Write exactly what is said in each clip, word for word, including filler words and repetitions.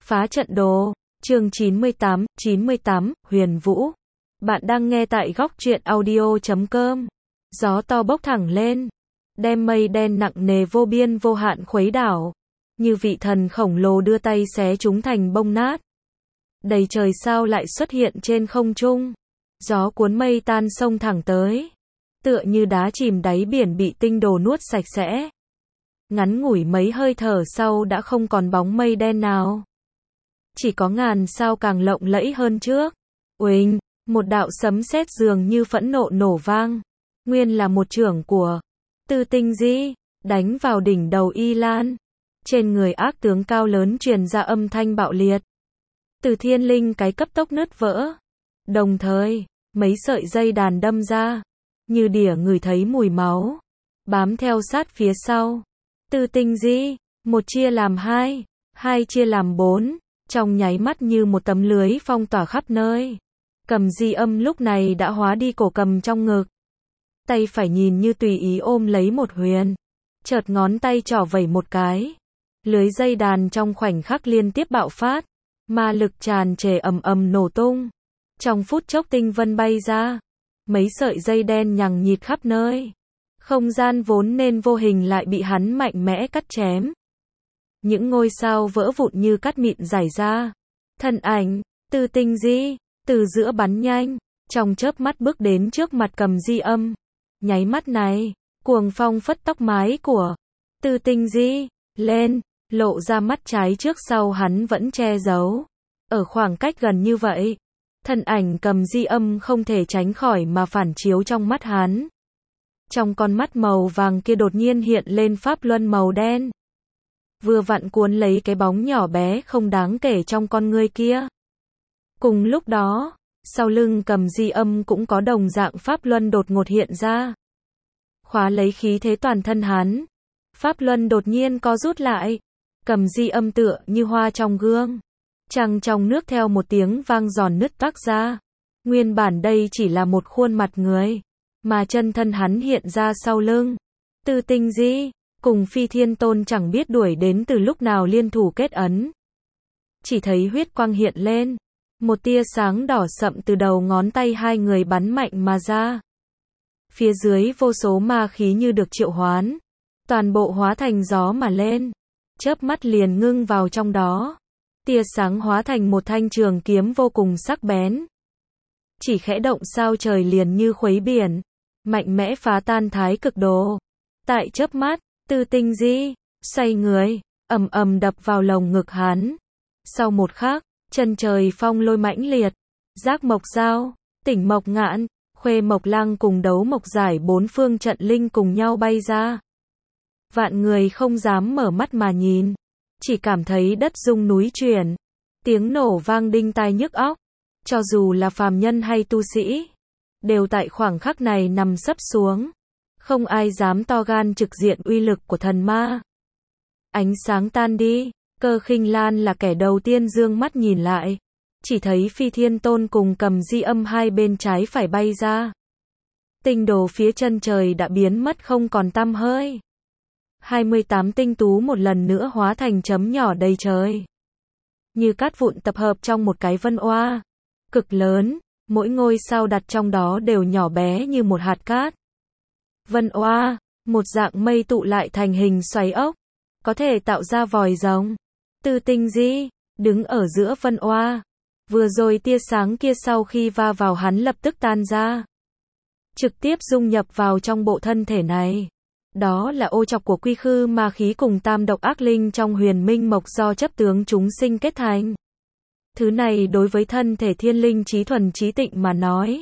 Phá trận đồ, chương chín mươi tám, chín mươi tám, Huyền Vũ. Bạn đang nghe tại góc truyện audio chấm com. Gió to bốc thẳng lên, đem mây đen nặng nề vô biên vô hạn khuấy đảo, như vị thần khổng lồ đưa tay xé chúng thành bông nát. Đầy trời sao lại xuất hiện trên không trung, gió cuốn mây tan sông thẳng tới, tựa như đá chìm đáy biển bị tinh đồ nuốt sạch sẽ. Ngắn ngủi mấy hơi thở sau đã không còn bóng mây đen nào, chỉ có ngàn sao càng lộng lẫy hơn trước. Uỳnh, một đạo sấm sét dường như phẫn nộ nổ vang, nguyên là một chưởng của Tư Tinh Di, đánh vào đỉnh đầu Y Lan. Trên người ác tướng cao lớn truyền ra âm thanh bạo liệt. Từ thiên linh cái cấp tốc nứt vỡ. Đồng thời, mấy sợi dây đàn đâm ra, như đỉa ngửi thấy mùi máu, bám theo sát phía sau. Tư Tinh Di, một chia làm hai, hai chia làm bốn, trong nháy mắt như một tấm lưới phong tỏa khắp nơi. Cầm Di Âm lúc này đã hóa đi cổ cầm trong ngực. Tay phải nhìn như tùy ý ôm lấy một huyền. Chợt ngón tay trỏ vẩy một cái. Lưới dây đàn trong khoảnh khắc liên tiếp bạo phát. Ma lực tràn trề ầm ầm nổ tung. Trong phút chốc tinh vân bay ra. Mấy sợi dây đen nhằng nhịt khắp nơi. Không gian vốn nên vô hình lại bị hắn mạnh mẽ cắt chém. Những ngôi sao vỡ vụn như cát mịn rải ra. Thân ảnh, Tư Tinh Di, từ giữa bắn nhanh, trong chớp mắt bước đến trước mặt Cầm Di Âm. Nháy mắt này, cuồng phong phất tóc mái của Tư Tinh Di lên, lộ ra mắt trái trước sau hắn vẫn che giấu. Ở khoảng cách gần như vậy, thân ảnh Cầm Di Âm không thể tránh khỏi mà phản chiếu trong mắt hắn. Trong con mắt màu vàng kia đột nhiên hiện lên pháp luân màu đen. Vừa vặn cuốn lấy cái bóng nhỏ bé không đáng kể trong con ngươi kia. Cùng lúc đó, sau lưng Cầm Di Âm cũng có đồng dạng pháp luân đột ngột hiện ra. Khóa lấy khí thế toàn thân hắn. Pháp luân đột nhiên co rút lại. Cầm Di Âm tựa như hoa trong gương. Trăng trong nước theo một tiếng vang giòn nứt toác ra. Nguyên bản đây chỉ là một khuôn mặt người, mà chân thân hắn hiện ra sau lưng. Tư Tinh Di cùng Phi Thiên Tôn chẳng biết đuổi đến từ lúc nào liên thủ kết ấn. Chỉ thấy huyết quang hiện lên. Một tia sáng đỏ sậm từ đầu ngón tay hai người bắn mạnh mà ra. Phía dưới vô số ma khí như được triệu hoán. Toàn bộ hóa thành gió mà lên. Chớp mắt liền ngưng vào trong đó. Tia sáng hóa thành một thanh trường kiếm vô cùng sắc bén. Chỉ khẽ động sao trời liền như khuấy biển. Mạnh mẽ phá tan thái cực đồ. Tại chớp mắt, Tư Tinh Di xoay người, ầm ầm đập vào lồng ngực hắn. Sau một khắc, chân trời phong lôi mãnh liệt, Giác Mộc Giao, Tỉnh Mộc Ngạn, Khuê Mộc Lăng cùng Đấu Mộc Giải bốn phương trận linh cùng nhau bay ra. Vạn người không dám mở mắt mà nhìn, chỉ cảm thấy đất rung núi chuyển, tiếng nổ vang đinh tai nhức óc, cho dù là phàm nhân hay tu sĩ, đều tại khoảng khắc này nằm sấp xuống, không ai dám to gan trực diện uy lực của thần ma. Ánh sáng tan đi. Cơ Khinh Lan là kẻ đầu tiên dương mắt nhìn lại, chỉ thấy Phi Thiên Tôn cùng Cầm Di Âm hai bên trái phải bay ra. Tinh đồ phía chân trời đã biến mất không còn tăm hơi. hai mươi tám tinh tú một lần nữa hóa thành chấm nhỏ đầy trời. Như cát vụn tập hợp trong một cái vân oa cực lớn, mỗi ngôi sao đặt trong đó đều nhỏ bé như một hạt cát. Vân oa, một dạng mây tụ lại thành hình xoáy ốc, có thể tạo ra vòi rồng. Tư Tinh Di đứng ở giữa vân oa. Vừa rồi tia sáng kia sau khi va vào hắn lập tức tan ra, trực tiếp dung nhập vào trong bộ thân thể này. Đó là ô trọc của quy khư ma khí cùng tam độc ác linh trong huyền minh mộc do chấp tướng chúng sinh kết thành. Thứ này đối với thân thể thiên linh trí thuần trí tịnh mà nói,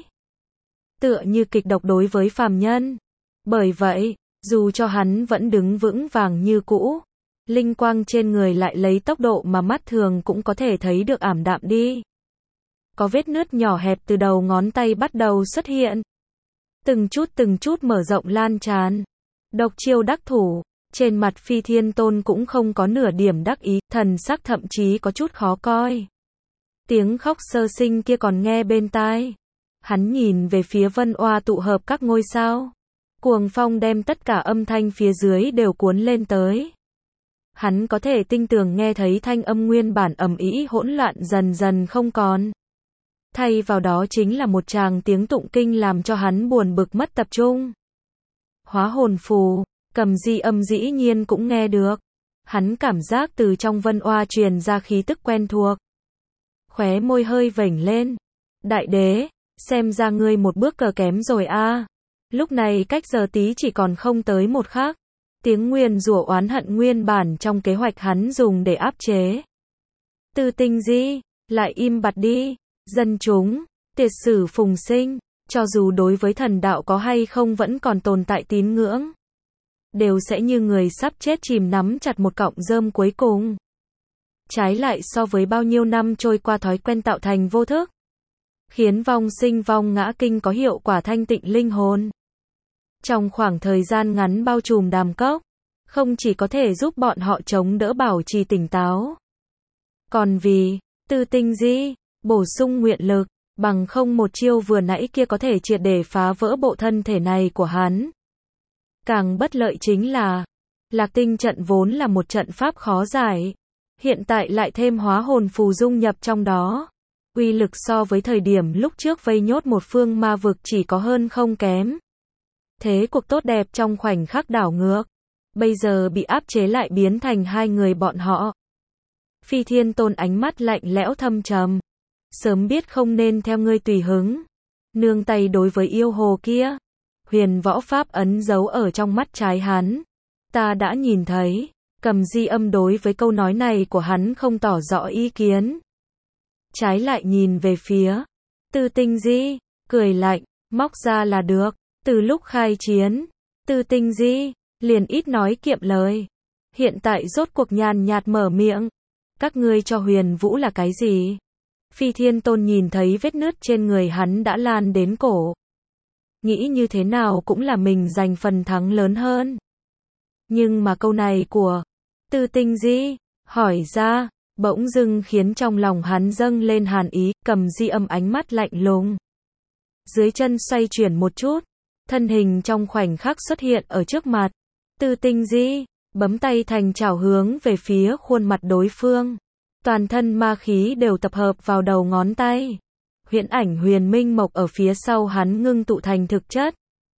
tựa như kịch độc đối với phàm nhân. Bởi vậy, dù cho hắn vẫn đứng vững vàng như cũ, linh quang trên người lại lấy tốc độ mà mắt thường cũng có thể thấy được ảm đạm đi. Có vết nứt nhỏ hẹp từ đầu ngón tay bắt đầu xuất hiện. Từng chút từng chút mở rộng lan tràn. Độc chiêu đắc thủ, trên mặt Phi Thiên Tôn cũng không có nửa điểm đắc ý, thần sắc thậm chí có chút khó coi. Tiếng khóc sơ sinh kia còn nghe bên tai. Hắn nhìn về phía vân oa tụ hợp các ngôi sao. Cuồng phong đem tất cả âm thanh phía dưới đều cuốn lên tới. Hắn có thể tinh tường nghe thấy thanh âm nguyên bản ầm ĩ hỗn loạn dần dần không còn. Thay vào đó chính là một tràng tiếng tụng kinh làm cho hắn buồn bực mất tập trung. Hóa hồn phù, Cầm Di Âm dĩ nhiên cũng nghe được. Hắn cảm giác từ trong Vân Oa truyền ra khí tức quen thuộc. Khóe môi hơi vểnh lên. Đại đế, xem ra ngươi một bước cờ kém rồi a. Lúc này cách giờ tí chỉ còn không tới một khắc. Tiếng nguyền rủa oán hận nguyên bản trong kế hoạch hắn dùng để áp chế. Từ Tinh Di, lại im bặt đi. Dân chúng, tiệt sử phùng sinh, cho dù đối với thần đạo có hay không vẫn còn tồn tại tín ngưỡng. Đều sẽ như người sắp chết chìm nắm chặt một cọng rơm cuối cùng. Trái lại so với bao nhiêu năm trôi qua thói quen tạo thành vô thức. Khiến vong sinh vong ngã kinh có hiệu quả thanh tịnh linh hồn. Trong khoảng thời gian ngắn bao trùm đàm cốc, không chỉ có thể giúp bọn họ chống đỡ bảo trì tỉnh táo. Còn vì, Từ Tinh Di, bổ sung nguyện lực, bằng không một chiêu vừa nãy kia có thể triệt để phá vỡ bộ thân thể này của hắn. Càng bất lợi chính là, Lạc Tinh trận vốn là một trận pháp khó giải, hiện tại lại thêm hóa hồn phù dung nhập trong đó. Uy lực so với thời điểm lúc trước vây nhốt một phương ma vực chỉ có hơn không kém. Thế cuộc tốt đẹp trong khoảnh khắc đảo ngược, bây giờ bị áp chế lại biến thành hai người bọn họ. Phi Thiên Tôn ánh mắt lạnh lẽo thâm trầm. Sớm biết không nên theo ngươi tùy hứng. Nương tay đối với yêu hồ kia. Huyền võ pháp ấn giấu ở trong mắt trái hắn. Ta đã nhìn thấy. Cầm Di Âm đối với câu nói này của hắn không tỏ rõ ý kiến. Trái lại nhìn về phía Từ Tinh Di, cười lạnh, móc ra là được. Từ lúc khai chiến, Từ Tinh Di liền ít nói kiệm lời. Hiện tại rốt cuộc nhàn nhạt mở miệng. Các ngươi cho Huyền Vũ là cái gì? Phi Thiên Tôn nhìn thấy vết nứt trên người hắn đã lan đến cổ. Nghĩ như thế nào cũng là mình giành phần thắng lớn hơn. Nhưng mà câu này của Từ Tinh Di hỏi ra, bỗng dưng khiến trong lòng hắn dâng lên hàn ý. Cầm Di Âm ánh mắt lạnh lùng. Dưới chân xoay chuyển một chút, thân hình trong khoảnh khắc xuất hiện ở trước mặt. Từ Tinh Di bấm tay thành chảo hướng về phía khuôn mặt đối phương. Toàn thân ma khí đều tập hợp vào đầu ngón tay. Huyễn ảnh huyền minh mộc ở phía sau hắn ngưng tụ thành thực chất.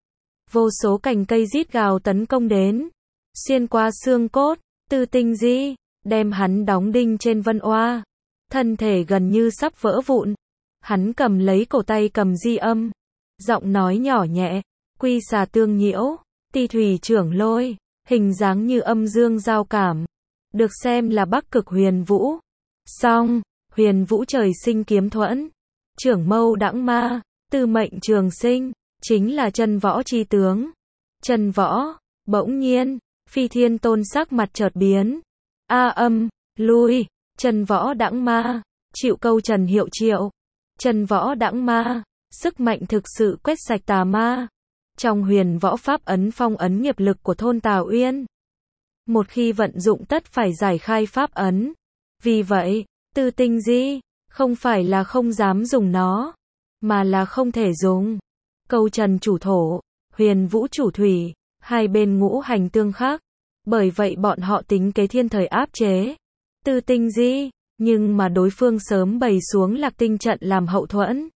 Vô số cành cây rít gào tấn công đến. Xuyên qua xương cốt, Từ Tinh Di đem hắn đóng đinh trên Vân Oa. Thân thể gần như sắp vỡ vụn. Hắn cầm lấy cổ tay Cầm Di Âm. Giọng nói nhỏ nhẹ, quy xà tương nhiễu, ti thủy trưởng lôi, hình dáng như âm dương giao cảm. Được xem là Bắc Cực Huyền Vũ. Song, Huyền Vũ trời sinh kiếm thuẫn, trưởng mâu đãng ma, tư mệnh trường sinh, chính là chân võ chi tướng. Chân võ, bỗng nhiên, Phi Thiên Tôn sắc mặt chợt biến. A âm, lui, chân võ đãng ma, chịu câu trần hiệu triệu. Chân võ đãng ma, sức mạnh thực sự quét sạch tà ma. Trong huyền võ pháp ấn phong ấn nghiệp lực của thôn Tào Uyên. Một khi vận dụng tất phải giải khai pháp ấn. Vì vậy, Từ Tinh Di không phải là không dám dùng nó, mà là không thể dùng. Câu trần chủ thổ, huyền vũ chủ thủy, hai bên ngũ hành tương khắc. Bởi vậy bọn họ tính kế thiên thời áp chế Từ Tinh Di, nhưng mà đối phương sớm bày xuống Lạc Tinh trận làm hậu thuẫn.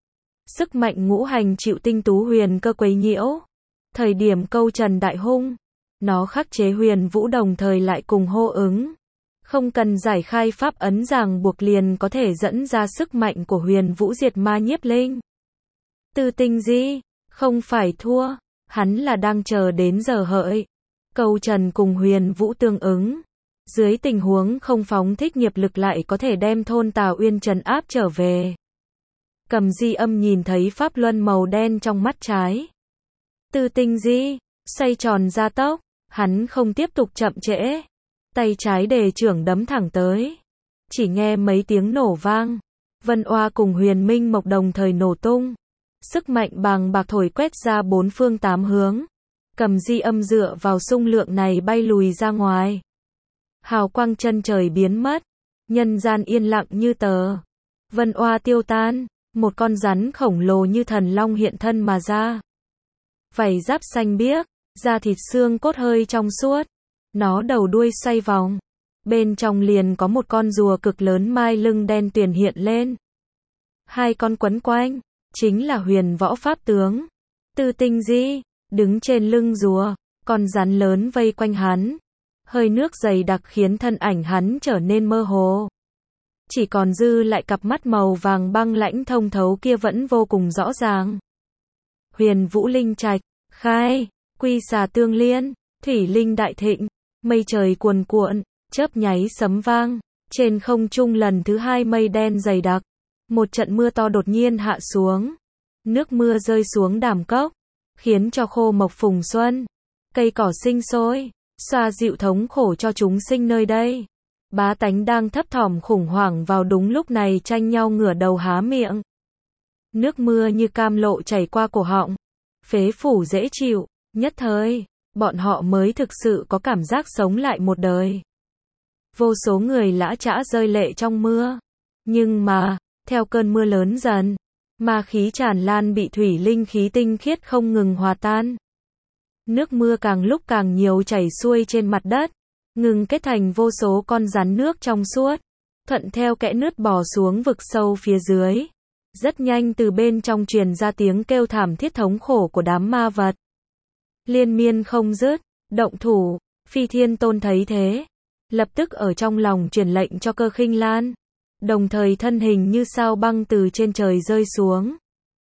Sức mạnh ngũ hành chịu tinh tú huyền cơ quấy nhiễu. Thời điểm câu trần đại hung, nó khắc chế huyền vũ đồng thời lại cùng hô ứng. Không cần giải khai pháp ấn ràng buộc liền có thể dẫn ra sức mạnh của huyền vũ diệt ma nhiếp linh. Từ Tinh Di không phải thua, hắn là đang chờ đến giờ hợi. Câu trần cùng huyền vũ tương ứng. Dưới tình huống không phóng thích nghiệp lực lại có thể đem thôn Tào Uyên trấn áp trở về. Cầm Di Âm nhìn thấy pháp luân màu đen trong mắt trái. Từ Tinh Di xoay tròn ra tốc, hắn không tiếp tục chậm trễ. Tay trái đề trưởng đấm thẳng tới. Chỉ nghe mấy tiếng nổ vang. Vân Oa cùng huyền minh mộc đồng thời nổ tung. Sức mạnh bàng bạc thổi quét ra bốn phương tám hướng. Cầm Di Âm dựa vào xung lượng này bay lùi ra ngoài. Hào quang chân trời biến mất. Nhân gian yên lặng như tờ. Vân Oa tiêu tan. Một con rắn khổng lồ như thần long hiện thân mà ra. Vảy giáp xanh biếc, da thịt xương cốt hơi trong suốt. Nó đầu đuôi xoay vòng. Bên trong liền có một con rùa cực lớn mai lưng đen tuyền hiện lên. Hai con quấn quanh, chính là huyền võ pháp tướng. Tư Tinh Di, đứng trên lưng rùa, con rắn lớn vây quanh hắn. Hơi nước dày đặc khiến thân ảnh hắn trở nên mơ hồ. Chỉ còn dư lại cặp mắt màu vàng băng lãnh thông thấu kia vẫn vô cùng rõ ràng. Huyền Vũ Linh Trạch, khai, quy xà tương liên, thủy linh đại thịnh, mây trời cuồn cuộn, chớp nháy sấm vang, trên không trung lần thứ hai mây đen dày đặc, một trận mưa to đột nhiên hạ xuống. Nước mưa rơi xuống đàm cốc, khiến cho khô mộc phùng xuân, cây cỏ sinh sôi, xoa dịu thống khổ cho chúng sinh nơi đây. Bá tánh đang thấp thỏm khủng hoảng vào đúng lúc này tranh nhau ngửa đầu há miệng. Nước mưa như cam lộ chảy qua cổ họng, phế phủ dễ chịu, nhất thời, bọn họ mới thực sự có cảm giác sống lại một đời. Vô số người lã chã rơi lệ trong mưa. Nhưng mà, theo cơn mưa lớn dần, ma khí tràn lan bị thủy linh khí tinh khiết không ngừng hòa tan. Nước mưa càng lúc càng nhiều chảy xuôi trên mặt đất, ngừng kết thành vô số con rắn nước trong suốt, thuận theo kẽ nứt bò xuống vực sâu phía dưới. Rất nhanh từ bên trong truyền ra tiếng kêu thảm thiết thống khổ của đám ma vật. Liên miên không dứt, động thủ, Phi Thiên Tôn thấy thế, lập tức ở trong lòng truyền lệnh cho Cơ Khinh Lan, đồng thời thân hình như sao băng từ trên trời rơi xuống.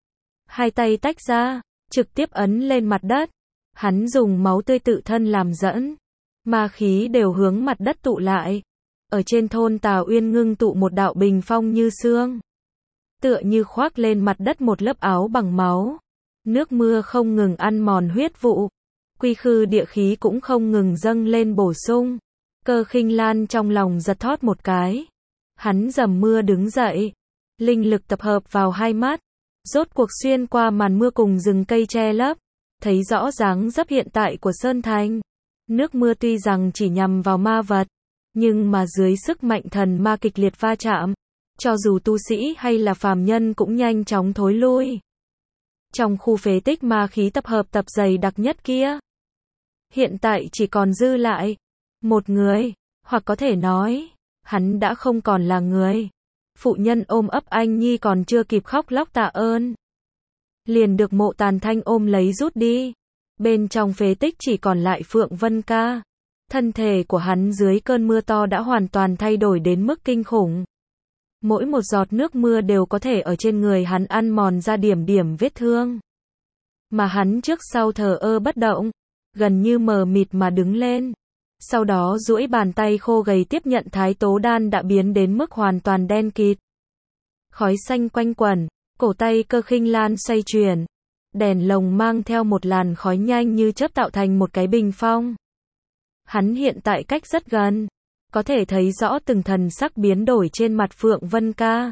Hai tay tách ra, trực tiếp ấn lên mặt đất, hắn dùng máu tươi tự thân làm dẫn, ma khí đều hướng mặt đất tụ lại. Ở trên thôn Tà Uyên ngưng tụ một đạo bình phong như xương, tựa như khoác lên mặt đất một lớp áo bằng máu. Nước mưa không ngừng ăn mòn huyết vụ, quy khư địa khí cũng không ngừng dâng lên bổ sung. Cơ Khinh Lan trong lòng giật thót một cái. Hắn dầm mưa đứng dậy, linh lực tập hợp vào hai mắt, rốt cuộc xuyên qua màn mưa cùng rừng cây che lấp, thấy rõ dáng dấp hiện tại của Sơn Thành. Nước mưa tuy rằng chỉ nhằm vào ma vật, nhưng mà dưới sức mạnh thần ma kịch liệt va chạm, cho dù tu sĩ hay là phàm nhân cũng nhanh chóng thối lui. Trong khu phế tích ma khí tập hợp tập dày đặc nhất kia, hiện tại chỉ còn dư lại một người, hoặc có thể nói, hắn đã không còn là người. Phụ nhân ôm ấp anh nhi còn chưa kịp khóc lóc tạ ơn, liền được Mộ Tàn Thanh ôm lấy rút đi. Bên trong phế tích chỉ còn lại Phượng Vân Ca. Thân thể của hắn dưới cơn mưa to đã hoàn toàn thay đổi đến mức kinh khủng. Mỗi một giọt nước mưa đều có thể ở trên người hắn ăn mòn ra điểm điểm vết thương. Mà hắn trước sau thờ ơ bất động, gần như mờ mịt mà đứng lên. Sau đó duỗi bàn tay khô gầy tiếp nhận thái tố đan đã biến đến mức hoàn toàn đen kịt. Khói xanh quanh quẩn, cổ tay Cơ Khinh Lan xoay chuyển. Đèn lồng mang theo một làn khói nhanh như chớp tạo thành một cái bình phong. Hắn hiện tại cách rất gần, có thể thấy rõ từng thần sắc biến đổi trên mặt Phượng Vân Ca.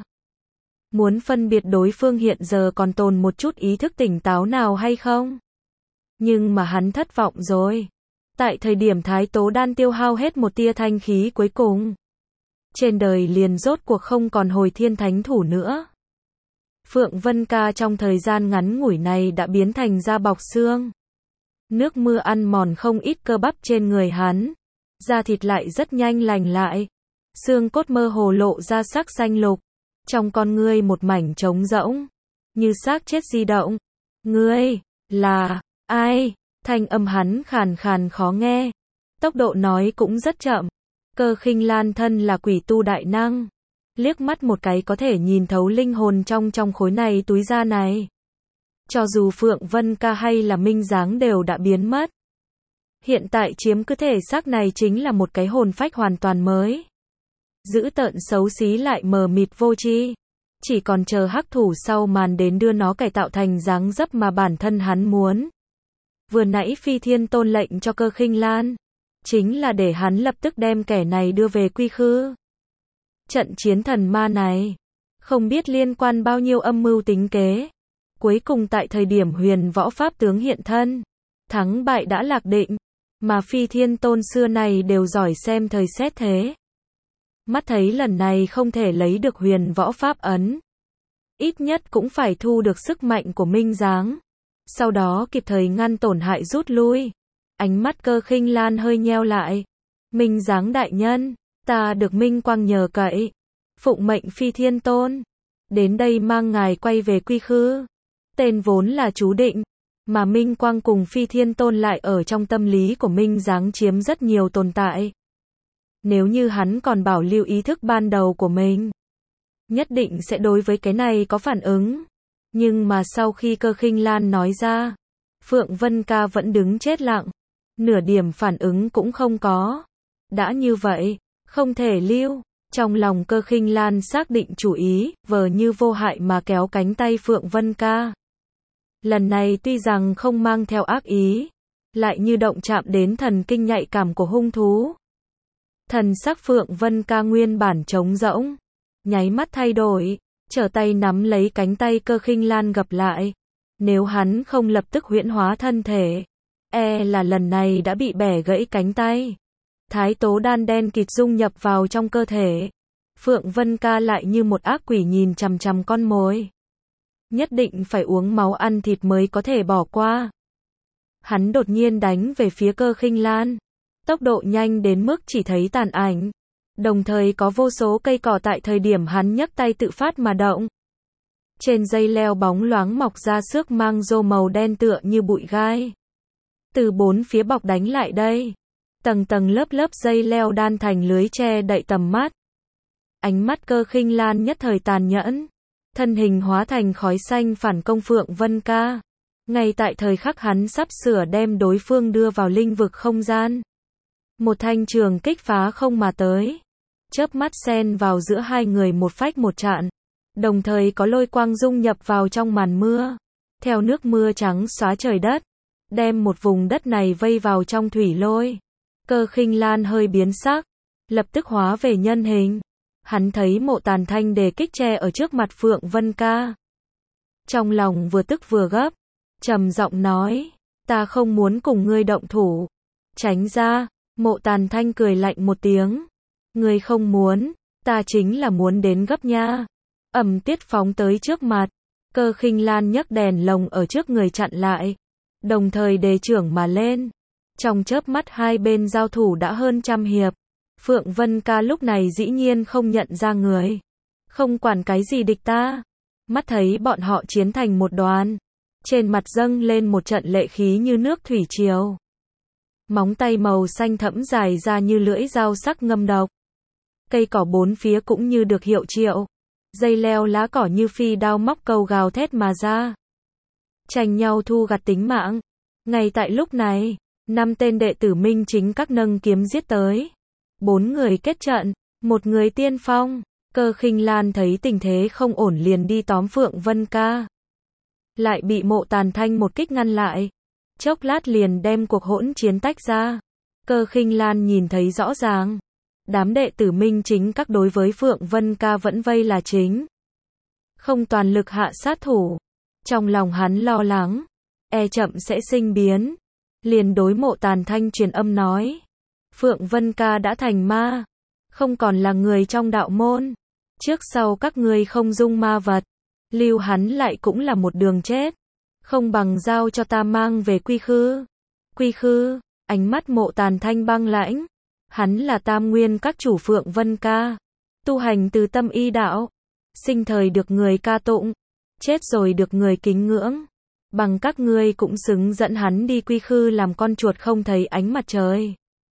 Muốn phân biệt đối phương hiện giờ còn tồn một chút ý thức tỉnh táo nào hay không? Nhưng mà hắn thất vọng rồi. Tại thời điểm thái tố đan tiêu hao hết một tia thanh khí cuối cùng, trên đời liền rốt cuộc không còn hồi thiên thánh thủ nữa. Phượng Vân Ca trong thời gian ngắn ngủi này đã biến thành da bọc xương. Nước mưa ăn mòn không ít cơ bắp trên người hắn, da thịt lại rất nhanh lành lại. Xương cốt mơ hồ lộ ra sắc xanh lục, trong con ngươi một mảnh trống rỗng, như xác chết di động. Ngươi, là, ai? Thanh âm hắn khàn khàn khó nghe, tốc độ nói cũng rất chậm. Cơ Khinh Lan thân là quỷ tu đại năng, liếc mắt một cái có thể nhìn thấu linh hồn trong trong khối này túi da này. Cho dù Phượng Vân Ca hay là Minh Giáng đều đã biến mất, hiện tại chiếm cứ thể xác này chính là một cái hồn phách hoàn toàn mới. Dữ tợn xấu xí lại mờ mịt vô tri, chỉ còn chờ hắc thủ sau màn đến đưa nó cải tạo thành dáng dấp mà bản thân hắn muốn. Vừa nãy Phi Thiên Tôn lệnh cho Cơ Khinh Lan, chính là để hắn lập tức đem kẻ này đưa về quy khư. Trận chiến thần ma này, không biết liên quan bao nhiêu âm mưu tính kế. Cuối cùng tại thời điểm huyền võ pháp tướng hiện thân, thắng bại đã lạc định, mà Phi Thiên Tôn xưa này đều giỏi xem thời xét thế. Mắt thấy lần này không thể lấy được huyền võ pháp ấn, ít nhất cũng phải thu được sức mạnh của Minh Giáng, sau đó kịp thời ngăn tổn hại rút lui. Ánh mắt Cơ Khinh Lan hơi nheo lại. Minh Giáng đại nhân, ta được Minh Quang nhờ cậy. Phụng mệnh Phi Thiên Tôn. Đến đây mang ngài quay về Quy Khư. Tên vốn là chú định. Mà Minh Quang cùng Phi Thiên Tôn lại ở trong tâm lý của Minh Giáng chiếm rất nhiều tồn tại. Nếu như hắn còn bảo lưu ý thức ban đầu của mình, nhất định sẽ đối với cái này có phản ứng. Nhưng mà sau khi Cơ Khinh Lan nói ra, Phượng Vân Ca vẫn đứng chết lặng. Nửa điểm phản ứng cũng không có. Đã như vậy, không thể lưu. Trong lòng Cơ Khinh Lan xác định chủ ý, vờ như vô hại mà kéo cánh tay Phượng Vân Ca. Lần này tuy rằng không mang theo ác ý, lại như động chạm đến thần kinh nhạy cảm của hung thú. Thần sắc Phượng Vân Ca nguyên bản trống rỗng, nháy mắt thay đổi, trở tay nắm lấy cánh tay Cơ Khinh Lan gập lại. Nếu hắn không lập tức huyễn hóa thân thể, e là lần này đã bị bẻ gãy cánh tay. Thái tố đan đen kịt dung nhập vào trong cơ thể. Phượng Vân Ca lại như một ác quỷ nhìn chằm chằm con mồi. Nhất định phải uống máu ăn thịt mới có thể bỏ qua. Hắn đột nhiên đánh về phía Cơ Khinh Lan. Tốc độ nhanh đến mức chỉ thấy tàn ảnh. Đồng thời có vô số cây cỏ tại thời điểm hắn nhấc tay tự phát mà động. Trên dây leo bóng loáng mọc ra xước mang rô màu đen tựa như bụi gai. Từ bốn phía bọc đánh lại đây. Tầng tầng lớp lớp dây leo đan thành lưới che đậy tầm mắt. Ánh mắt Cơ Khinh Lan nhất thời tàn nhẫn. Thân hình hóa thành khói xanh phản công Phượng Vân Ca. Ngay tại thời khắc hắn sắp sửa đem đối phương đưa vào linh vực không gian. Một thanh trường kích phá không mà tới. Chớp mắt xen vào giữa hai người một phách một chạm. Đồng thời có lôi quang dung nhập vào trong màn mưa. Theo nước mưa trắng xóa trời đất. Đem một vùng đất này vây vào trong thủy lôi. Cơ Khinh Lan hơi biến sắc. Lập tức hóa về nhân hình. Hắn thấy Mộ Tàn Thanh đề kích che ở trước mặt Phượng Vân Ca. Trong lòng vừa tức vừa gấp. Trầm giọng nói. Ta không muốn cùng ngươi động thủ. Tránh ra. Mộ Tàn Thanh cười lạnh một tiếng. Ngươi không muốn. Ta chính là muốn đến gấp nha. Ầm tiết phóng tới trước mặt. Cơ Khinh Lan nhấc đèn lồng ở trước người chặn lại. Đồng thời đề trưởng mà lên. Trong chớp mắt hai bên giao thủ đã hơn trăm hiệp. Phượng Vân Ca lúc này dĩ nhiên không nhận ra người. Không quản cái gì địch ta. Mắt thấy bọn họ chiến thành một đoàn. Trên mặt dâng lên một trận lệ khí như nước thủy triều. Móng tay màu xanh thẫm dài ra như lưỡi dao sắc ngâm độc. Cây cỏ bốn phía cũng như được hiệu triệu. Dây leo lá cỏ như phi đao móc câu gào thét mà ra. Tranh nhau thu gặt tính mạng. Ngay tại lúc này, năm tên đệ tử minh chính các nâng kiếm giết tới. Bốn người kết trận, một người tiên phong. Cơ Khinh Lan thấy tình thế không ổn liền đi tóm Phượng Vân Ca. Lại bị Mộ Tàn Thanh một kích ngăn lại. Chốc lát liền đem cuộc hỗn chiến tách ra. Cơ Khinh Lan nhìn thấy rõ ràng. Đám đệ tử minh chính các đối với Phượng Vân Ca vẫn vây là chính. Không toàn lực hạ sát thủ. Trong lòng hắn lo lắng. E chậm sẽ sinh biến. Liền đối Mộ Tàn Thanh truyền âm nói. Phượng Vân Ca đã thành ma. Không còn là người trong đạo môn. Trước sau các ngươi không dung ma vật. Lưu hắn lại cũng là một đường chết. Không bằng giao cho ta mang về Quy Khư. Quy Khư, ánh mắt Mộ Tàn Thanh băng lãnh. Hắn là Tam Nguyên các chủ Phượng Vân Ca. Tu hành từ tâm y đạo. Sinh thời được người ca tụng. Chết rồi được người kính ngưỡng. Bằng các ngươi cũng xứng dẫn hắn đi Quy Khư làm con chuột không thấy ánh mặt trời.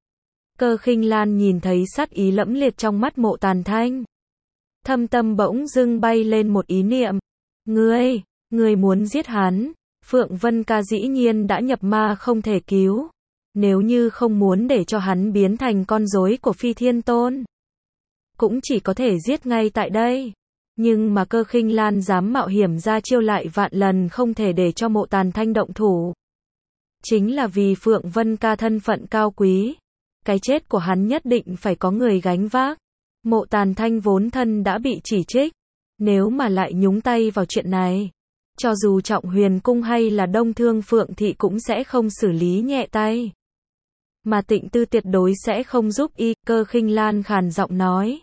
Cơ Khinh Lan nhìn thấy sát ý lẫm liệt trong mắt Mộ Tàn Thanh. Thâm tâm bỗng dưng bay lên một ý niệm. Ngươi, ngươi muốn giết hắn. Phượng Vân Ca dĩ nhiên đã nhập ma không thể cứu. Nếu như không muốn để cho hắn biến thành con rối của Phi Thiên Tôn, cũng chỉ có thể giết ngay tại đây. Nhưng mà Cơ Khinh Lan dám mạo hiểm ra chiêu lại vạn lần không thể để cho Mộ Tàn Thanh động thủ. Chính là vì Phượng Vân Ca thân phận cao quý. Cái chết của hắn nhất định phải có người gánh vác. Mộ Tàn Thanh vốn thân đã bị chỉ trích. Nếu mà lại nhúng tay vào chuyện này, cho dù Trọng Huyền Cung hay là Đông Thương Phượng Thị cũng sẽ không xử lý nhẹ tay. Mà Tịnh Tư tuyệt đối sẽ không giúp y. Cơ Khinh Lan khàn giọng nói.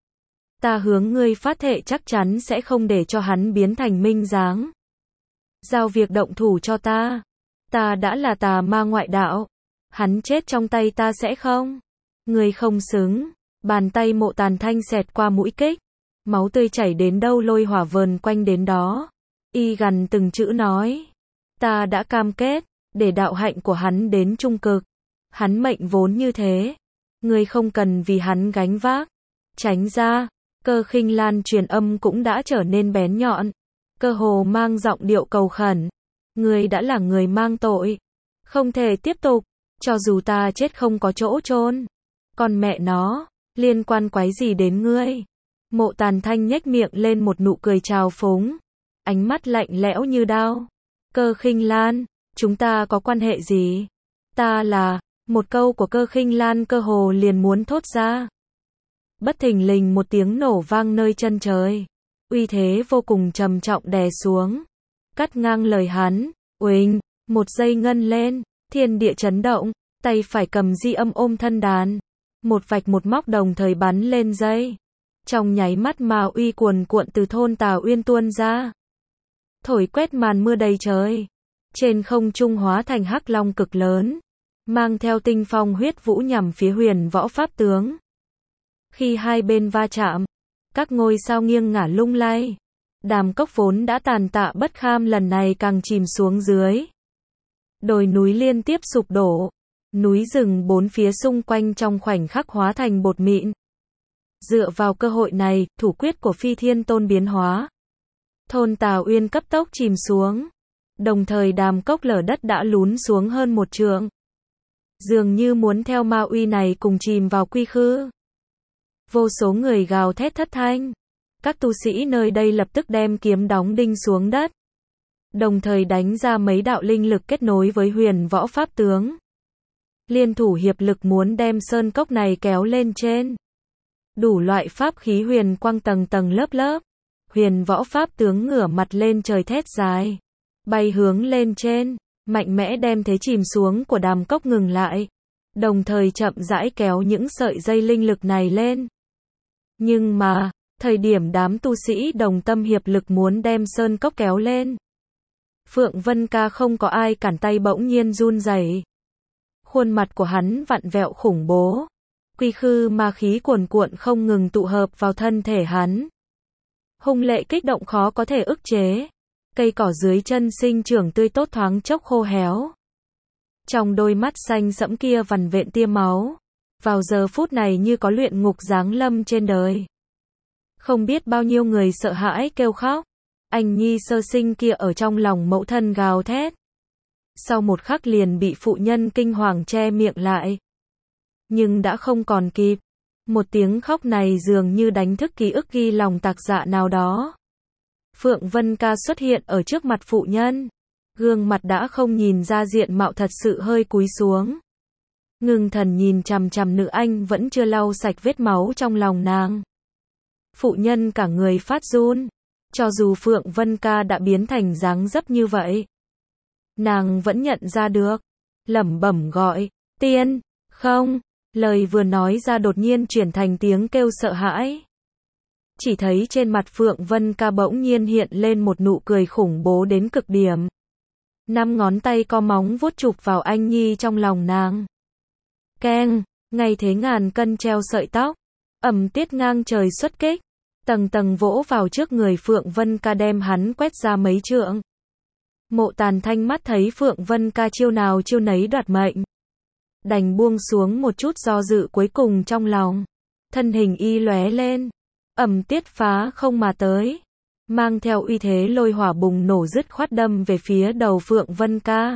Ta hướng ngươi phát thệ chắc chắn sẽ không để cho hắn biến thành Minh Giáng. Giao việc động thủ cho ta. Ta đã là tà ma ngoại đạo. Hắn chết trong tay ta sẽ không? Ngươi không xứng. Bàn tay Mộ Tàn Thanh xẹt qua mũi kích. Máu tươi chảy đến đâu lôi hỏa vờn quanh đến đó. Y gằn từng chữ nói. Ta đã cam kết, để đạo hạnh của hắn đến trung cực. Hắn mệnh vốn như thế. Ngươi không cần vì hắn gánh vác. Tránh ra. Cơ Khinh Lan truyền âm cũng đã trở nên bén nhọn. Cơ hồ mang giọng điệu cầu khẩn. Ngươi đã là người mang tội. Không thể tiếp tục. Cho dù ta chết không có chỗ chôn. Còn mẹ nó, liên quan quái gì đến ngươi? Mộ Tàn Thanh nhếch miệng lên một nụ cười trào phúng. Ánh mắt lạnh lẽo như đao. Cơ Khinh Lan, chúng ta có quan hệ gì? Ta là, một câu của Cơ Khinh Lan cơ hồ liền muốn thốt ra. Bất thình lình một tiếng nổ vang nơi chân trời. Uy thế vô cùng trầm trọng đè xuống. Cắt ngang lời hắn. Uỳnh, một giây ngân lên. Thiên địa chấn động. Tay phải cầm di âm ôm thân đàn. Một vạch một móc đồng thời bắn lên dây. Trong nháy mắt mà uy cuồn cuộn từ thôn Tào Uyên tuôn ra. Thổi quét màn mưa đầy trời. Trên không trung hóa thành hắc long cực lớn. Mang theo tinh phong huyết vũ nhằm phía Huyền Võ Pháp Tướng. Khi hai bên va chạm, các ngôi sao nghiêng ngả lung lay. Đàm Cốc vốn đã tàn tạ bất kham lần này càng chìm xuống dưới. Đồi núi liên tiếp sụp đổ. Núi rừng bốn phía xung quanh trong khoảnh khắc hóa thành bột mịn. Dựa vào cơ hội này, thủ quyết của Phi Thiên Tôn biến hóa. Thôn Tào Uyên cấp tốc chìm xuống. Đồng thời Đàm Cốc lở đất đã lún xuống hơn một trượng. Dường như muốn theo ma uy này cùng chìm vào quy khư. Vô số người gào thét thất thanh. Các tu sĩ nơi đây lập tức đem kiếm đóng đinh xuống đất. Đồng thời đánh ra mấy đạo linh lực kết nối với Huyền Võ Pháp Tướng. Liên thủ hiệp lực muốn đem sơn cốc này kéo lên trên. Đủ loại pháp khí huyền quang tầng tầng lớp lớp. Huyền Võ Pháp Tướng ngửa mặt lên trời thét dài. Bay hướng lên trên. Mạnh mẽ đem thế chìm xuống của Đàm Cốc ngừng lại. Đồng thời chậm rãi kéo những sợi dây linh lực này lên. Nhưng mà, thời điểm đám tu sĩ đồng tâm hiệp lực muốn đem sơn cốc kéo lên. Phượng Vân Ca không có ai cản tay bỗng nhiên run rẩy. Khuôn mặt của hắn vặn vẹo khủng bố. Quy khư ma khí cuồn cuộn không ngừng tụ hợp vào thân thể hắn. Hung lệ kích động khó có thể ức chế. Cây cỏ dưới chân sinh trưởng tươi tốt thoáng chốc khô héo. Trong đôi mắt xanh sẫm kia vằn vện tia máu. Vào giờ phút này như có luyện ngục giáng lâm trên đời. Không biết bao nhiêu người sợ hãi kêu khóc. Anh nhi sơ sinh kia ở trong lòng mẫu thân gào thét. Sau một khắc liền bị phụ nhân kinh hoàng che miệng lại. Nhưng đã không còn kịp. Một tiếng khóc này dường như đánh thức ký ức ghi lòng tạc dạ nào đó. Phượng Vân Ca xuất hiện ở trước mặt phụ nhân. Gương mặt đã không nhìn ra diện mạo thật sự hơi cúi xuống. Ngưng thần nhìn chằm chằm nữ anh vẫn chưa lau sạch vết máu trong lòng nàng. Phụ nhân cả người phát run. Cho dù Phượng Vân Ca đã biến thành dáng dấp như vậy. Nàng vẫn nhận ra được. Lẩm bẩm gọi. Tiên. Không. Lời vừa nói ra đột nhiên chuyển thành tiếng kêu sợ hãi. Chỉ thấy trên mặt Phượng Vân Ca bỗng nhiên hiện lên một nụ cười khủng bố đến cực điểm. Năm ngón tay co móng vuốt chụp vào anh nhi trong lòng nàng. Keng, ngay thế ngàn cân treo sợi tóc. Ầm tiết ngang trời xuất kích. Tầng tầng vỗ vào trước người Phượng Vân Ca đem hắn quét ra mấy trượng. Mộ Tàn Thanh mắt thấy Phượng Vân Ca chiêu nào chiêu nấy đoạt mệnh. Đành buông xuống một chút do dự cuối cùng trong lòng. Thân hình y lóe lên. Ầm tiết phá không mà tới. Mang theo uy thế lôi hỏa bùng nổ dứt khoát đâm về phía đầu Phượng Vân Ca.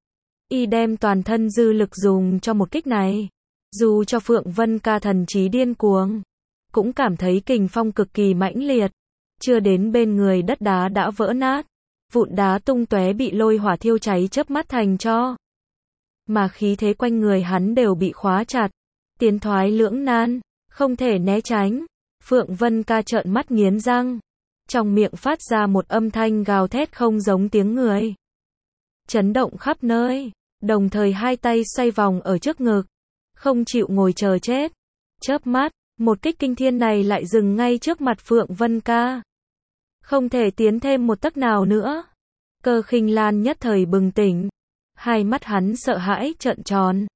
Y đem toàn thân dư lực dùng cho một kích này. Dù cho Phượng Vân Ca thần trí điên cuồng. Cũng cảm thấy kình phong cực kỳ mãnh liệt. Chưa đến bên người đất đá đã vỡ nát. Vụn đá tung tóe bị lôi hỏa thiêu cháy chớp mắt thành tro. Mà khí thế quanh người hắn đều bị khóa chặt. Tiến thoái lưỡng nan. Không thể né tránh. Phượng Vân Ca trợn mắt nghiến răng. Trong miệng phát ra một âm thanh gào thét không giống tiếng người. Chấn động khắp nơi. Đồng thời hai tay xoay vòng ở trước ngực. Không chịu ngồi chờ chết. Chớp mắt, một kích kinh thiên này lại dừng ngay trước mặt Phượng Vân Ca. Không thể tiến thêm một tấc nào nữa. Cơ Khinh Lan nhất thời bừng tỉnh. Hai mắt hắn sợ hãi trợn tròn.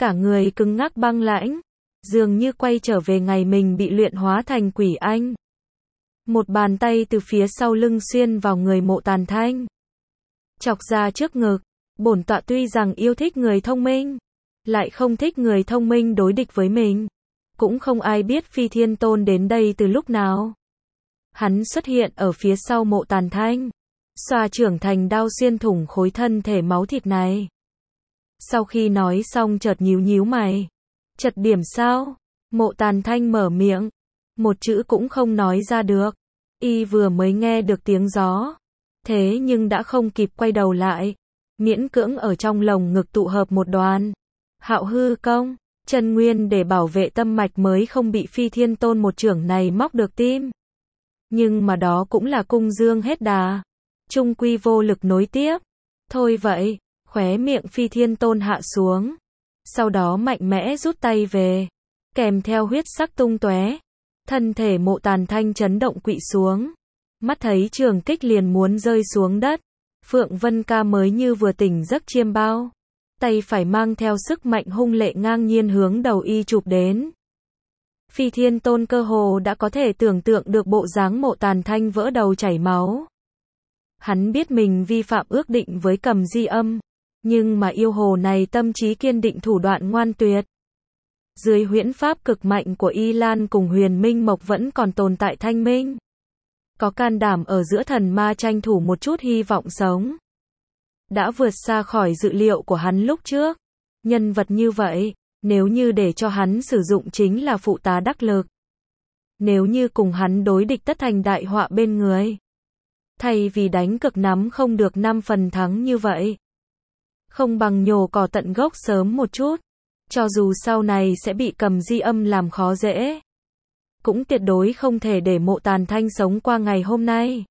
cả người cứng ngắc băng lãnh, dường như quay trở về ngày mình bị luyện hóa thành quỷ anh. Một bàn tay từ phía sau lưng xuyên vào người Mộ Tàn Thanh, chọc ra trước ngực. Bổn tọa tuy rằng yêu thích người thông minh, lại không thích người thông minh đối địch với mình. Cũng không ai biết Phi Thiên Tôn đến đây từ lúc nào. Hắn xuất hiện ở phía sau Mộ Tàn Thanh, xoa trưởng thành đao xuyên thủng khối thân thể máu thịt này. Sau khi nói xong chợt nhíu nhíu mày. Chật điểm sao? Mộ Tàn Thanh mở miệng, một chữ cũng không nói ra được. Y vừa mới nghe được tiếng gió, thế nhưng đã không kịp quay đầu lại, miễn cưỡng ở trong lồng ngực tụ hợp một đoàn. Hạo hư công, chân nguyên để bảo vệ tâm mạch mới không bị Phi Thiên Tôn một chưởng này móc được tim. Nhưng mà đó cũng là cung dương hết đà, chung quy vô lực nối tiếp. Thôi vậy, khóe miệng Phi Thiên Tôn hạ xuống, sau đó mạnh mẽ rút tay về, kèm theo huyết sắc tung tóe. Thân thể Mộ Tàn Thanh chấn động quỵ xuống, mắt thấy trường kích liền muốn rơi xuống đất. Phượng Vân Ca mới như vừa tỉnh giấc chiêm bao, tay phải mang theo sức mạnh hung lệ ngang nhiên hướng đầu y chụp đến. Phi Thiên Tôn cơ hồ đã có thể tưởng tượng được bộ dáng Mộ Tàn Thanh vỡ đầu chảy máu. Hắn biết mình vi phạm ước định với Cầm Di Âm, nhưng mà yêu hồ này tâm trí kiên định, thủ đoạn ngoan tuyệt. Dưới huyễn pháp cực mạnh của Y Lan cùng Huyền Minh Mộc vẫn còn tồn tại thanh minh, có can đảm ở giữa thần ma tranh thủ một chút hy vọng sống. Đã vượt xa khỏi dự liệu của hắn lúc trước. Nhân vật như vậy, nếu như để cho hắn sử dụng chính là phụ tá đắc lực. Nếu như cùng hắn đối địch tất thành đại họa bên người. Thay vì đánh cực nắm không được năm phần thắng như vậy, không bằng nhổ cỏ tận gốc sớm một chút. Cho dù sau này sẽ bị Cầm Di Âm làm khó dễ, cũng tuyệt đối không thể để Mộ Tàn Thanh sống qua ngày hôm nay.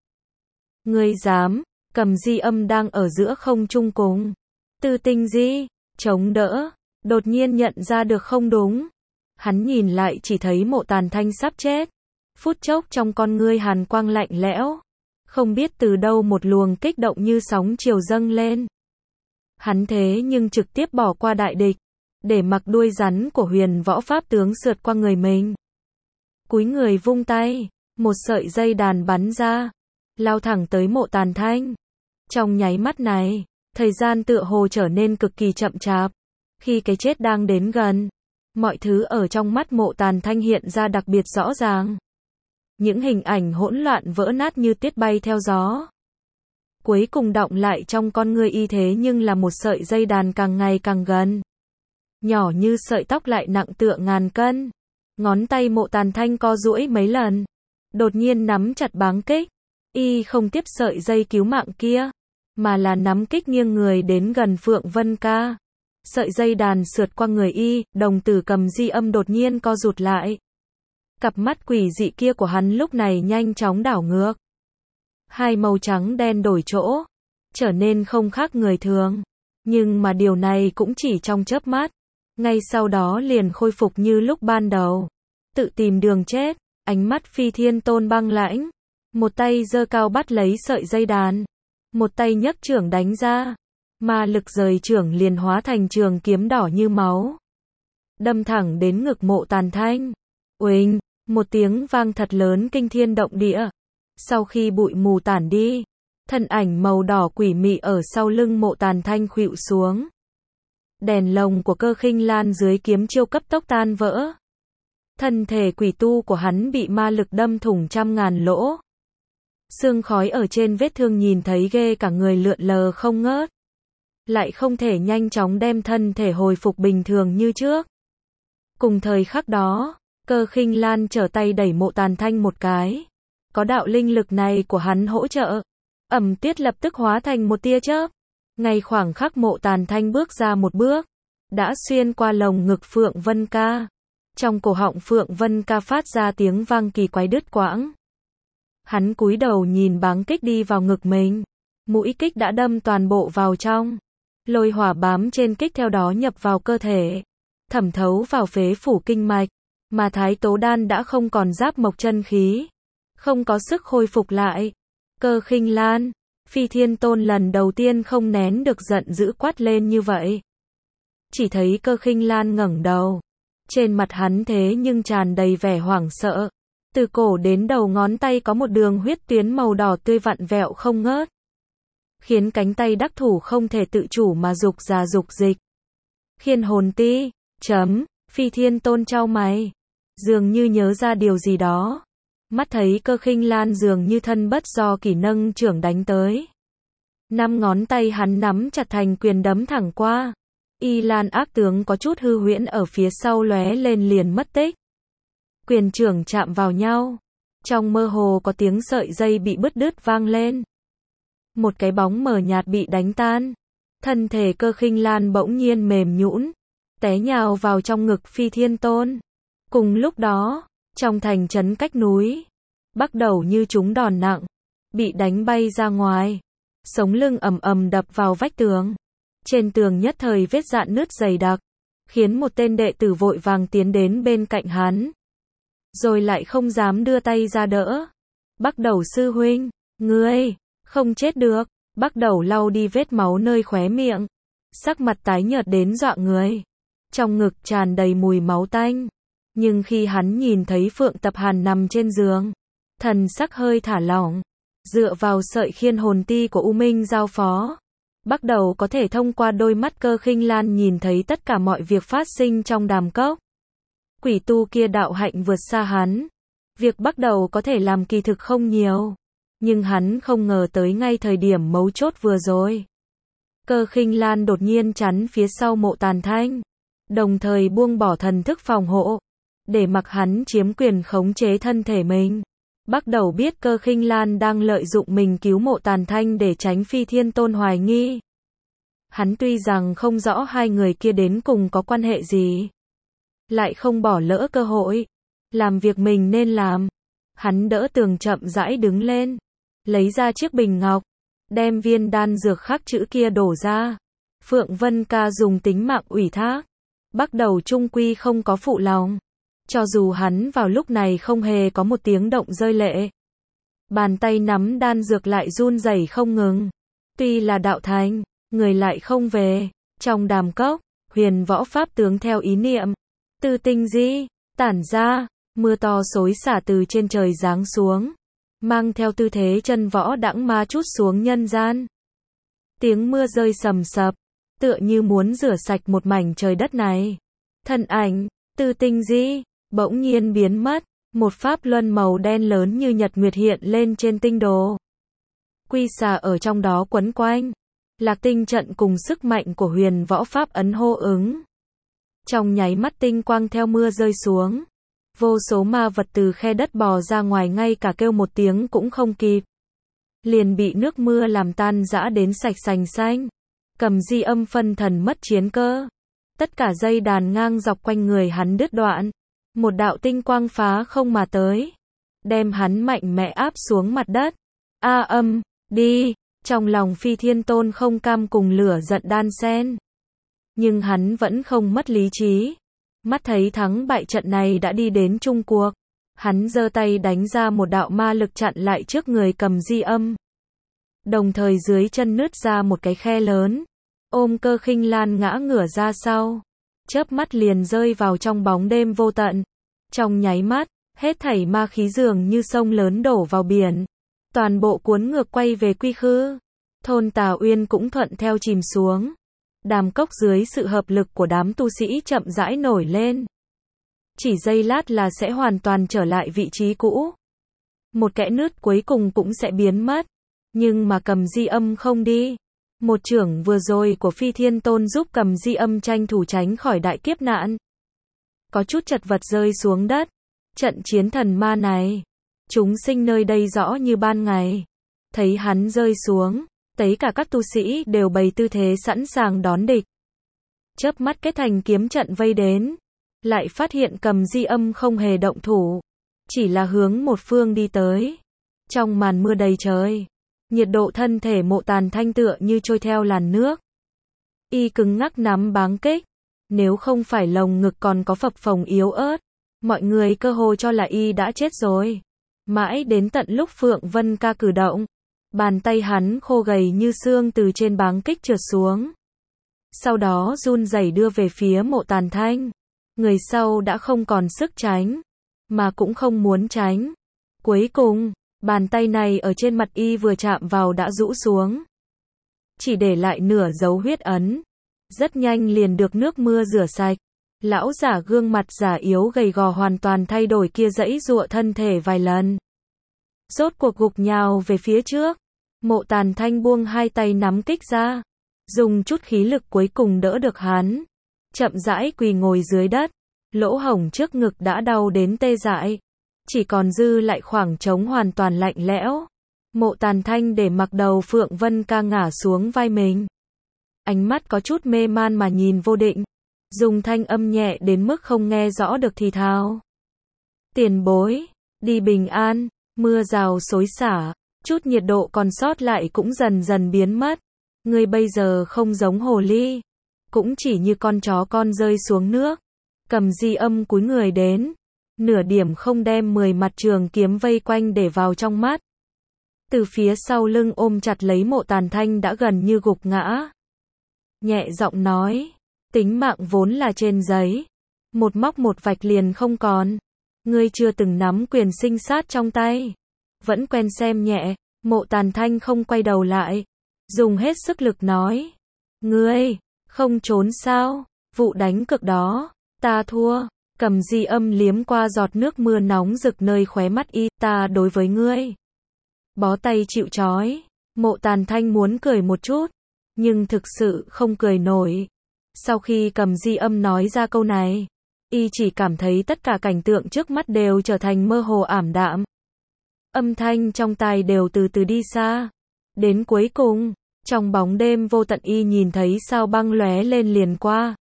Ngươi dám? Cầm Di Âm đang ở giữa không trung cùng Tư Tinh Di chống đỡ, đột nhiên nhận ra được không đúng. Hắn nhìn lại chỉ thấy Mộ Tàn Thanh sắp chết. Phút chốc trong con ngươi hàn quang lạnh lẽo, không biết từ đâu một luồng kích động như sóng chiều dâng lên. Hắn thế nhưng trực tiếp bỏ qua đại địch, để mặc đuôi rắn của Huyền Võ Pháp tướng sượt qua người mình. Cúi người vung tay, một sợi dây đàn bắn ra, lao thẳng tới Mộ Tàn Thanh. Trong nháy mắt này, thời gian tựa hồ trở nên cực kỳ chậm chạp. Khi cái chết đang đến gần, mọi thứ ở trong mắt Mộ Tàn Thanh hiện ra đặc biệt rõ ràng. Những hình ảnh hỗn loạn vỡ nát như tuyết bay theo gió. Cuối cùng đọng lại trong con ngươi y, thế nhưng là một sợi dây đàn càng ngày càng gần. Nhỏ như sợi tóc lại nặng tựa ngàn cân. Ngón tay Mộ Tàn Thanh co duỗi mấy lần, đột nhiên nắm chặt báng kích. Y không tiếp sợi dây cứu mạng kia, mà là nắm kích nghiêng người đến gần Phượng Vân Ca. Sợi dây đàn sượt qua người y, đồng tử Cầm Di Âm đột nhiên co rụt lại. Cặp mắt quỷ dị kia của hắn lúc này nhanh chóng đảo ngược. Hai màu trắng đen đổi chỗ, trở nên không khác người thường. Nhưng mà điều này cũng chỉ trong chớp mắt. Ngay sau đó liền khôi phục như lúc ban đầu. Tự tìm đường chết, ánh mắt Phi Thiên Tôn băng lãnh. Một tay giơ cao bắt lấy sợi dây đàn, một tay nhấc chưởng đánh ra. Ma lực rời chưởng liền hóa thành trường kiếm đỏ như máu, đâm thẳng đến ngực Mộ Tàn Thanh. Uỳnh, một tiếng vang thật lớn kinh thiên động địa. Sau khi bụi mù tản đi, thân ảnh màu đỏ quỷ mị ở sau lưng Mộ Tàn Thanh khuỵu xuống. Đèn lồng của Cơ Khinh Lan dưới kiếm chiêu cấp tốc tan vỡ. Thân thể quỷ tu của hắn bị ma lực đâm thủng trăm ngàn lỗ. Sương khói ở trên vết thương nhìn thấy ghê cả người, lượn lờ không ngớt. Lại không thể nhanh chóng đem thân thể hồi phục bình thường như trước. Cùng thời khắc đó, Cơ Khinh Lan trở tay đẩy Mộ Tàn Thanh một cái. Có đạo linh lực này của hắn hỗ trợ, ẩm tuyết lập tức hóa thành một tia chớp. Ngay khoảng khắc Mộ Tàn Thanh bước ra một bước, đã xuyên qua lồng ngực Phượng Vân Ca. Trong cổ họng Phượng Vân Ca phát ra tiếng vang kỳ quái đứt quãng. Hắn cúi đầu nhìn báng kích đi vào ngực mình. Mũi kích đã đâm toàn bộ vào trong. Lôi hỏa bám trên kích theo đó nhập vào cơ thể, thẩm thấu vào phế phủ kinh mạch. Mà Thái Tố Đan đã không còn giáp mộc chân khí, không có sức khôi phục lại. Cơ Khinh Lan, Phi Thiên Tôn lần đầu tiên không nén được giận dữ quát lên như vậy. chỉ thấy Cơ Khinh Lan ngẩng đầu. Trên mặt hắn thế nhưng tràn đầy vẻ hoảng sợ. Từ cổ đến đầu ngón tay có một đường huyết tuyến màu đỏ tươi vặn vẹo không ngớt, khiến cánh tay đắc thủ không thể tự chủ mà dục ra dục dịch. Khiên hồn ti, chấm, Phi Thiên Tôn chau mày, dường như nhớ ra điều gì đó. Mắt thấy Cơ Khinh Lan dường như thân bất do kỷ nâng trưởng đánh tới. Năm ngón tay hắn nắm chặt thành quyền đấm thẳng qua. Y Lan ác tướng có chút hư huyễn ở phía sau lóe lên liền mất tích. Quyền trưởng chạm vào nhau. Trong mơ hồ có tiếng sợi dây bị bứt đứt vang lên. Một cái bóng mờ nhạt bị đánh tan. Thân thể Cơ Khinh Lan bỗng nhiên mềm nhũn, té nhào vào trong ngực Phi Thiên Tôn. Cùng lúc đó, trong thành trấn cách núi, bắt đầu như trúng đòn nặng, bị đánh bay ra ngoài. Sống lưng ầm ầm đập vào vách tường. Trên tường nhất thời vết rạn nứt dày đặc, khiến một tên đệ tử vội vàng tiến đến bên cạnh hắn. Rồi lại không dám đưa tay ra đỡ. Bắt đầu sư huynh, ngươi, không chết được. Bắt đầu lau đi vết máu nơi khóe miệng. Sắc mặt tái nhợt đến dọa người. Trong ngực tràn đầy mùi máu tanh. Nhưng khi hắn nhìn thấy Phượng Tập Hàn nằm trên giường, thần sắc hơi thả lỏng. Dựa vào sợi khiên hồn ti của U Minh giao phó, bắt đầu có thể thông qua đôi mắt Cơ Khinh Lan nhìn thấy tất cả mọi việc phát sinh trong đàm cốc. Quỷ tu kia đạo hạnh vượt xa hắn. Việc bắt đầu có thể làm kỳ thực không nhiều. Nhưng hắn không ngờ tới ngay thời điểm mấu chốt vừa rồi. Cơ Khinh Lan đột nhiên chắn phía sau Mộ Tàn Thanh. Đồng thời buông bỏ thần thức phòng hộ. Để mặc hắn chiếm quyền khống chế thân thể mình. Bắt đầu biết Cơ Khinh Lan đang lợi dụng mình cứu Mộ Tàn Thanh để tránh Phi Thiên Tôn hoài nghi. Hắn tuy rằng không rõ hai người kia đến cùng có quan hệ gì, lại không bỏ lỡ cơ hội. Làm việc mình nên làm. Hắn đỡ tường chậm rãi đứng lên. Lấy ra chiếc bình ngọc. Đem viên đan dược khắc chữ kia đổ ra. Phượng Vân Ca dùng tính mạng ủy thác. Bắt đầu trung quy không có phụ lòng. Cho dù hắn vào lúc này không hề có một tiếng động rơi lệ. Bàn tay nắm đan dược lại run rẩy không ngừng. Tuy là đạo thành, người lại không về. Trong đàm cốc, Huyền Võ Pháp tướng theo ý niệm. Từ tinh di, tản ra, mưa to xối xả từ trên trời giáng xuống. Mang theo tư thế chân võ đãng ma trút xuống nhân gian. Tiếng mưa rơi sầm sập, tựa như muốn rửa sạch một mảnh trời đất này. Thân ảnh, Từ tinh di, bỗng nhiên biến mất. Một pháp luân màu đen lớn như nhật nguyệt hiện lên trên tinh đồ. Quy xà ở trong đó quấn quanh. Lạc tinh trận cùng sức mạnh của Huyền Võ Pháp ấn hô ứng. Trong nháy mắt tinh quang theo mưa rơi xuống. Vô số ma vật từ khe đất bò ra ngoài ngay cả kêu một tiếng cũng không kịp. Liền bị nước mưa làm tan rã đến sạch sành xanh. Cầm Di Âm phân thần mất chiến cơ. Tất cả dây đàn ngang dọc quanh người hắn đứt đoạn. Một đạo tinh quang phá không mà tới. Đem hắn mạnh mẽ áp xuống mặt đất. A âm, đi. Trong lòng Phi Thiên Tôn không cam cùng lửa giận đan xen. Nhưng hắn vẫn không mất lý trí. Mắt thấy thắng bại trận này đã đi đến chung cuộc. Hắn giơ tay đánh ra một đạo ma lực chặn lại trước người Cầm Di Âm. Đồng thời dưới chân nứt ra một cái khe lớn. Ôm Cơ Khinh Lan ngã ngửa ra sau. Chớp mắt liền rơi vào trong bóng đêm vô tận. Trong nháy mắt, hết thảy ma khí dường như sông lớn đổ vào biển. Toàn bộ cuốn ngược quay về quy khư. Thôn Tà Uyên cũng thuận theo chìm xuống. Đàm cốc dưới sự hợp lực của đám tu sĩ chậm rãi nổi lên. Chỉ giây lát là sẽ hoàn toàn trở lại vị trí cũ. Một kẽ nứt cuối cùng cũng sẽ biến mất. Nhưng mà Cầm Di Âm không đi. Một chưởng vừa rồi của Phi Thiên Tôn giúp Cầm Di Âm tranh thủ tránh khỏi đại kiếp nạn. Có chút chật vật rơi xuống đất. Trận chiến thần ma này, chúng sinh nơi đây rõ như ban ngày. Thấy hắn rơi xuống, thấy cả các tu sĩ đều bày tư thế sẵn sàng đón địch. Chớp mắt kết thành kiếm trận vây đến. Lại phát hiện Cầm Di Âm không hề động thủ. Chỉ là hướng một phương đi tới. Trong màn mưa đầy trời, nhiệt độ thân thể Mộ Tàn Thanh tựa như trôi theo làn nước. Y cứng ngắc nắm báng kích. Nếu không phải lồng ngực còn có phập phồng yếu ớt, mọi người cơ hồ cho là y đã chết rồi. Mãi đến tận lúc Phượng Vân Ca cử động, bàn tay hắn khô gầy như xương từ trên báng kích trượt xuống. sau đó run rẩy đưa về phía Mộ Tàn Thanh. Người sau đã không còn sức tránh, mà cũng không muốn tránh. Cuối cùng, bàn tay này ở trên mặt y vừa chạm vào đã rũ xuống, chỉ để lại nửa dấu huyết ấn. Rất nhanh liền được nước mưa rửa sạch. Lão giả gương mặt già yếu gầy gò hoàn toàn thay đổi kia giãy giụa thân thể vài lần, rốt cuộc gục nhào về phía trước. Mộ Tàn Thanh buông hai tay nắm kích ra, dùng chút khí lực cuối cùng đỡ được hắn, chậm rãi quỳ ngồi dưới đất. Lỗ hổng trước ngực đã đau đến tê dại, chỉ còn dư lại khoảng trống hoàn toàn lạnh lẽo. Mộ Tàn Thanh để mặc đầu Phượng Vân Ca ngả xuống vai mình, ánh mắt có chút mê man mà nhìn Vô Định, dùng thanh âm nhẹ đến mức không nghe rõ được thì thào: "Tiền bối, đi bình an." Mưa rào xối xả, chút nhiệt độ còn sót lại cũng dần dần biến mất. Ngươi bây giờ không giống hồ ly, cũng chỉ như con chó con rơi xuống nước. Cầm Di Âm cúi người đến, nửa điểm không đem mười mặt trường kiếm vây quanh để vào trong mắt. Từ phía sau lưng ôm chặt lấy Mộ Tàn Thanh đã gần như gục ngã. Nhẹ giọng nói: "Tính mạng vốn là trên giấy, một móc một vạch liền không còn. Ngươi chưa từng nắm quyền sinh sát trong tay, vẫn quen xem nhẹ." Mộ Tàn Thanh không quay đầu lại, dùng hết sức lực nói: "Ngươi, không trốn sao? Vụ đánh cược đó, ta thua." Cầm Di Âm liếm qua giọt nước mưa nóng rực nơi khóe mắt y: "Ta đối với ngươi, bó tay chịu trói." Mộ Tàn Thanh muốn cười một chút, nhưng thực sự không cười nổi. Sau khi Cầm Di Âm nói ra câu này, y chỉ cảm thấy tất cả cảnh tượng trước mắt đều trở thành mơ hồ ảm đạm. Âm thanh trong tai đều từ từ đi xa. Đến cuối cùng, trong bóng đêm vô tận y nhìn thấy sao băng lóe lên liền qua.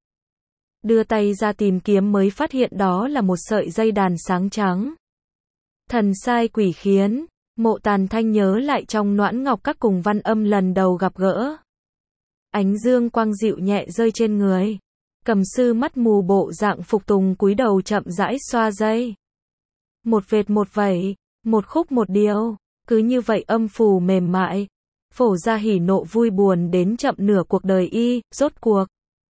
Đưa tay ra tìm kiếm mới phát hiện đó là một sợi dây đàn sáng trắng. Thần sai quỷ khiến, Mộ Tàn Thanh nhớ lại trong Noãn Ngọc Các cùng Văn Âm lần đầu gặp gỡ. Ánh dương quang dịu nhẹ rơi trên người. Cầm sư mắt mù bộ dạng phục tùng cúi đầu chậm rãi xoa dây. Một vệt một vẩy, một khúc một điệu, cứ như vậy âm phù mềm mại, phổ ra hỉ nộ vui buồn đến chậm nửa cuộc đời y. Rốt cuộc,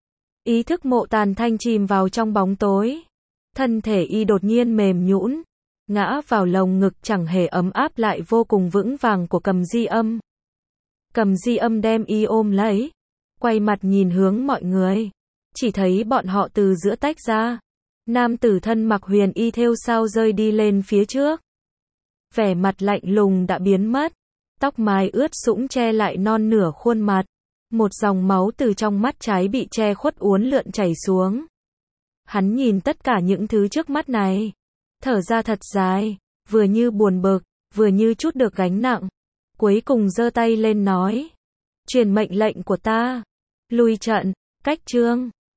ý thức Mộ Tàn Thanh chìm vào trong bóng tối. Thân thể y đột nhiên mềm nhũn, ngã vào lồng ngực chẳng hề ấm áp lại vô cùng vững vàng của Cầm Di Âm. Cầm Di Âm đem y ôm lấy, quay mặt nhìn hướng mọi người, chỉ thấy bọn họ từ giữa tách ra. Nam tử thân mặc huyền y thêu sao rơi đi lên phía trước. Vẻ mặt lạnh lùng đã biến mất, tóc mái ướt sũng che lại non nửa khuôn mặt. Một dòng máu từ trong mắt trái bị che khuất uốn lượn chảy xuống. Hắn nhìn tất cả những thứ trước mắt này, thở ra thật dài, vừa như buồn bực, vừa như chút được gánh nặng. Cuối cùng giơ tay lên nói: "Truyền mệnh lệnh của ta, lui trận." Cách chương